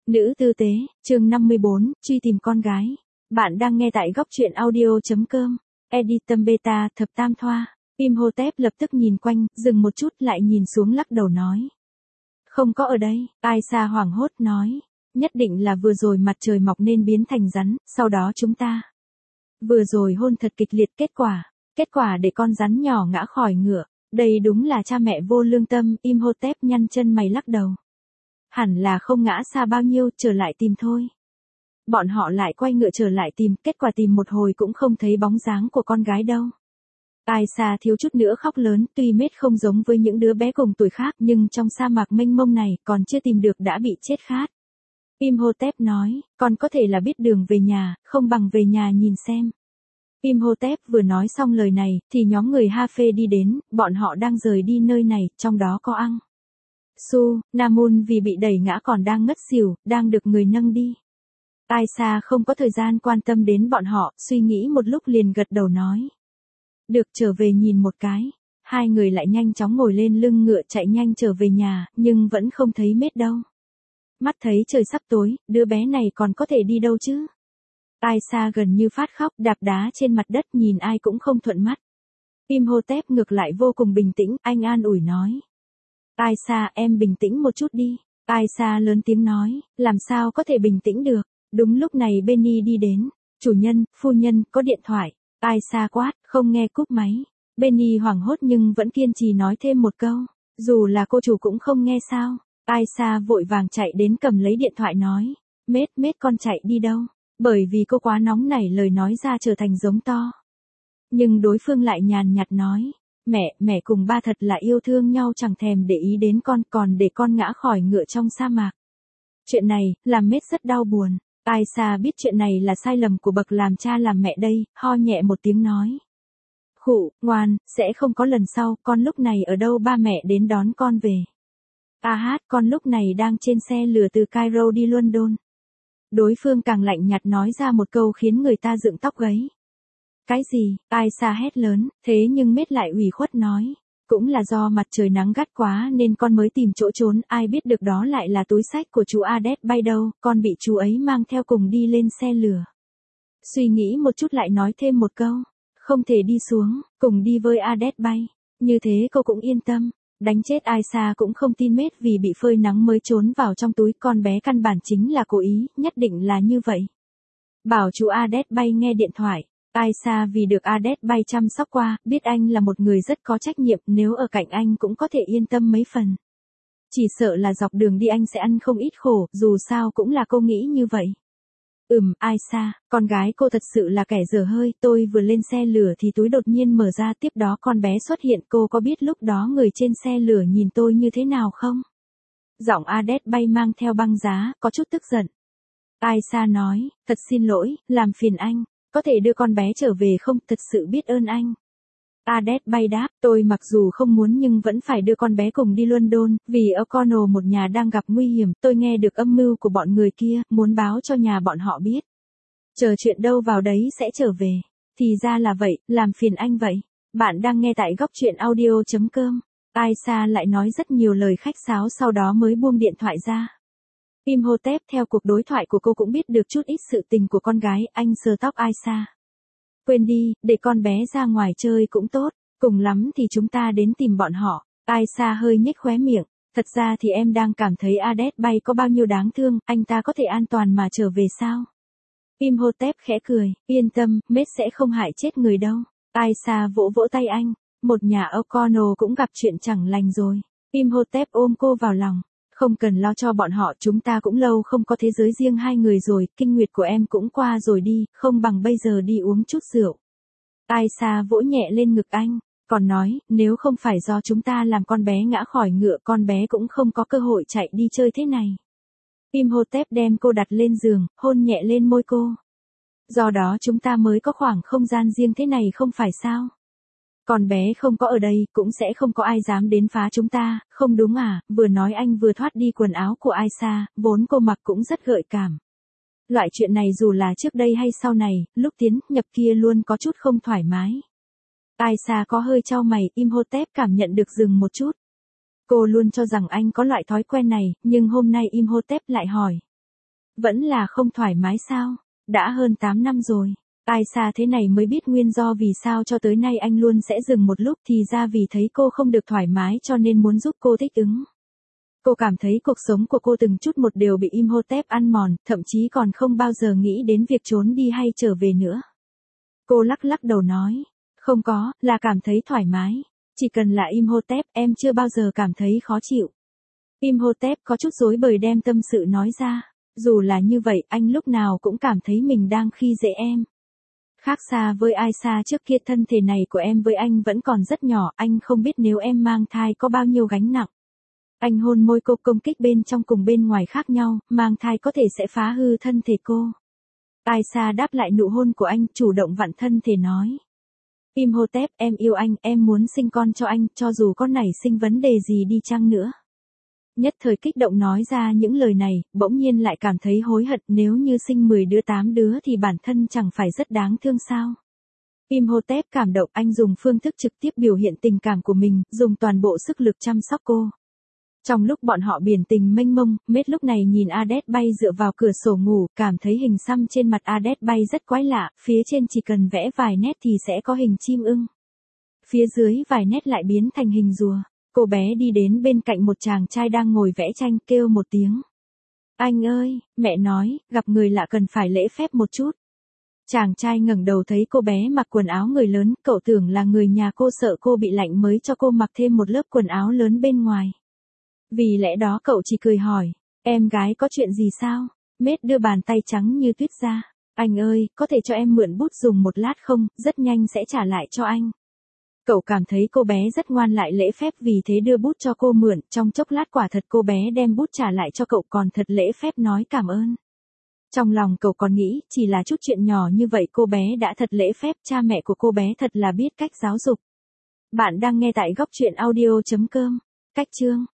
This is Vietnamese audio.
Nữ tư tế, chương 54, truy tìm con gái. Bạn đang nghe tại góc truyện audio.com. Editum beta thập tam thoa. Imhotep lập tức nhìn quanh, dừng một chút lại nhìn xuống lắc đầu nói. Không có ở đây, Aisa hoảng hốt nói. Nhất định là vừa rồi mặt trời mọc nên biến thành rắn, sau đó chúng ta. Vừa rồi hôn thật kịch liệt kết quả để con rắn nhỏ ngã khỏi ngựa. Đây đúng là cha mẹ vô lương tâm, Imhotep nhăn chân mày lắc đầu. Hẳn là không ngã xa bao nhiêu, trở lại tìm thôi. Bọn họ lại quay ngựa trở lại tìm, kết quả tìm một hồi cũng không thấy bóng dáng của con gái đâu. Aisa thiếu chút nữa khóc lớn, tuy Mết không giống với những đứa bé cùng tuổi khác nhưng trong sa mạc mênh mông này còn chưa tìm được đã bị chết khát. Imhotep nói, con có thể là biết đường về nhà, không bằng về nhà nhìn xem. Imhotep vừa nói xong lời này, thì nhóm người Ha-phê đi đến, bọn họ đang rời đi nơi này, trong đó có Ang Su, Namun vì bị đẩy ngã còn đang ngất xỉu, đang được người nâng đi. Aisa không có thời gian quan tâm đến bọn họ, suy nghĩ một lúc liền gật đầu nói. Được, trở về nhìn một cái. Hai người lại nhanh chóng ngồi lên lưng ngựa chạy nhanh trở về nhà, nhưng vẫn không thấy Mết đâu. Mắt thấy trời sắp tối, đứa bé này còn có thể đi đâu chứ? Aisa gần như phát khóc, đạp đá trên mặt đất nhìn ai cũng không thuận mắt. Imhotep ngược lại vô cùng bình tĩnh, anh an ủi nói. Aisa, em bình tĩnh một chút đi. Aisa lớn tiếng nói, làm sao có thể bình tĩnh được. Đúng lúc này Benny đi đến. Chủ nhân, phu nhân, có điện thoại. Aisa quát, không nghe cúp máy. Benny hoảng hốt nhưng vẫn kiên trì nói thêm một câu. Dù là cô chủ cũng không nghe sao. Aisa vội vàng chạy đến cầm lấy điện thoại nói. Mết con chạy đi đâu? Bởi vì cô quá nóng nảy lời nói ra trở thành giống to. Nhưng đối phương lại nhàn nhạt nói. Mẹ cùng ba thật là yêu thương nhau chẳng thèm để ý đến con còn để con ngã khỏi ngựa trong sa mạc. Chuyện này, làm Mết rất đau buồn. Aisa biết chuyện này là sai lầm của bậc làm cha làm mẹ đây, ho nhẹ một tiếng nói. Khụ, ngoan, sẽ không có lần sau, con lúc này ở đâu ba mẹ đến đón con về. Con lúc này đang trên xe lửa từ Cairo đi London. Đối phương càng lạnh nhạt nói ra một câu khiến người ta dựng tóc gáy. Cái gì? Aisa hét lớn, thế nhưng Mết lại ủy khuất nói. Cũng là do mặt trời nắng gắt quá nên con mới tìm chỗ trốn, ai biết được đó lại là túi xách của chú Ades bay đâu, con bị chú ấy mang theo cùng đi lên xe lửa. Suy nghĩ một chút lại nói thêm một câu, không thể đi xuống, cùng đi với Ades bay. Như thế cô cũng yên tâm. Đánh chết Aisa cũng không tin Mết vì bị phơi nắng mới trốn vào trong túi, con bé căn bản chính là cố ý, nhất định là như vậy. Bảo chú Ades bay nghe điện thoại. Aisa vì được Ades bay chăm sóc qua, biết anh là một người rất có trách nhiệm, nếu ở cạnh anh cũng có thể yên tâm mấy phần. Chỉ sợ là dọc đường đi anh sẽ ăn không ít khổ, dù sao cũng là cô nghĩ như vậy. Aisa, con gái cô thật sự là kẻ dở hơi, tôi vừa lên xe lửa thì túi đột nhiên mở ra, tiếp đó con bé xuất hiện, cô có biết lúc đó người trên xe lửa nhìn tôi như thế nào không? Giọng Ades bay mang theo băng giá, có chút tức giận. Aisa nói, thật xin lỗi, làm phiền anh. Có thể đưa con bé trở về không, thật sự biết ơn anh. Ades bay đáp, tôi mặc dù không muốn nhưng vẫn phải đưa con bé cùng đi London, vì O'Connell một nhà đang gặp nguy hiểm, tôi nghe được âm mưu của bọn người kia, muốn báo cho nhà bọn họ biết. Chờ chuyện đâu vào đấy sẽ trở về. Thì ra là vậy, làm phiền anh vậy. Bạn đang nghe tại góc truyện audio.com. Aisa lại nói rất nhiều lời khách sáo sau đó mới buông điện thoại ra. Imhotep theo cuộc đối thoại của cô cũng biết được chút ít sự tình của con gái, anh sờ tóc Aisa. Quên đi, để con bé ra ngoài chơi cũng tốt, cùng lắm thì chúng ta đến tìm bọn họ. Aisa hơi nhếch khóe miệng, thật ra thì em đang cảm thấy Ades bay có bao nhiêu đáng thương, anh ta có thể an toàn mà trở về sao? Imhotep khẽ cười, yên tâm, Mết sẽ không hại chết người đâu. Aisa vỗ vỗ tay anh, một nhà O'Connell cũng gặp chuyện chẳng lành rồi. Imhotep ôm cô vào lòng. Không cần lo cho bọn họ, chúng ta cũng lâu không có thế giới riêng hai người rồi, kinh nguyệt của em cũng qua rồi đi, không bằng bây giờ đi uống chút rượu. Aisa vỗ nhẹ lên ngực anh, còn nói, nếu không phải do chúng ta làm con bé ngã khỏi ngựa, con bé cũng không có cơ hội chạy đi chơi thế này. Imhotep đem cô đặt lên giường, hôn nhẹ lên môi cô. Do đó chúng ta mới có khoảng không gian riêng thế này không phải sao? Con bé không có ở đây, cũng sẽ không có ai dám đến phá chúng ta, không đúng à? Vừa nói anh vừa thoát đi quần áo của Aisa, vốn cô mặc cũng rất gợi cảm. Loại chuyện này dù là trước đây hay sau này, lúc tiến nhập kia luôn có chút không thoải mái. Aisa có hơi chau mày, Imhotep cảm nhận được dừng một chút. Cô luôn cho rằng anh có loại thói quen này, nhưng hôm nay Imhotep lại hỏi. Vẫn là không thoải mái sao? Đã hơn 8 năm rồi. Ai xa thế này mới biết nguyên do vì sao cho tới nay anh luôn sẽ dừng một lúc, thì ra vì thấy cô không được thoải mái cho nên muốn giúp cô thích ứng. Cô cảm thấy cuộc sống của cô từng chút một đều bị Imhotep ăn mòn, thậm chí còn không bao giờ nghĩ đến việc trốn đi hay trở về nữa. Cô lắc lắc đầu nói, không có, là cảm thấy thoải mái. Chỉ cần là Imhotep, em chưa bao giờ cảm thấy khó chịu. Imhotep có chút rối bời đem tâm sự nói ra. Dù là như vậy, anh lúc nào cũng cảm thấy mình đang khi dễ em. Khác xa với Aisha trước kia, thân thể này của em với anh vẫn còn rất nhỏ, anh không biết nếu em mang thai có bao nhiêu gánh nặng. Anh hôn môi cô, công kích bên trong cùng bên ngoài khác nhau, mang thai có thể sẽ phá hư thân thể cô. Aisha đáp lại nụ hôn của anh, chủ động vặn thân thể nói. Imhotep, em yêu anh, em muốn sinh con cho anh, cho dù có nảy sinh vấn đề gì đi chăng nữa. Nhất thời kích động nói ra những lời này, bỗng nhiên lại cảm thấy hối hận, nếu như sinh 10 đứa 8 đứa thì bản thân chẳng phải rất đáng thương sao. Imhotep cảm động, anh dùng phương thức trực tiếp biểu hiện tình cảm của mình, dùng toàn bộ sức lực chăm sóc cô. Trong lúc bọn họ biển tình mênh mông, Mết lúc này nhìn Ades bay dựa vào cửa sổ ngủ, cảm thấy hình xăm trên mặt Ades bay rất quái lạ, phía trên chỉ cần vẽ vài nét thì sẽ có hình chim ưng. Phía dưới vài nét lại biến thành hình rùa. Cô bé đi đến bên cạnh một chàng trai đang ngồi vẽ tranh, kêu một tiếng. Anh ơi, mẹ nói, gặp người lạ cần phải lễ phép một chút. Chàng trai ngẩng đầu thấy cô bé mặc quần áo người lớn, cậu tưởng là người nhà cô, sợ cô bị lạnh mới cho cô mặc thêm một lớp quần áo lớn bên ngoài. Vì lẽ đó cậu chỉ cười hỏi, em gái có chuyện gì sao? Mết đưa bàn tay trắng như tuyết ra. Anh ơi, có thể cho em mượn bút dùng một lát không, rất nhanh sẽ trả lại cho anh. Cậu cảm thấy cô bé rất ngoan lại lễ phép, vì thế đưa bút cho cô mượn, trong chốc lát quả thật cô bé đem bút trả lại cho cậu, còn thật lễ phép nói cảm ơn. Trong lòng cậu còn nghĩ, chỉ là chút chuyện nhỏ như vậy cô bé đã thật lễ phép, cha mẹ của cô bé thật là biết cách giáo dục. Bạn đang nghe tại góc truyện audio.com. Cách chương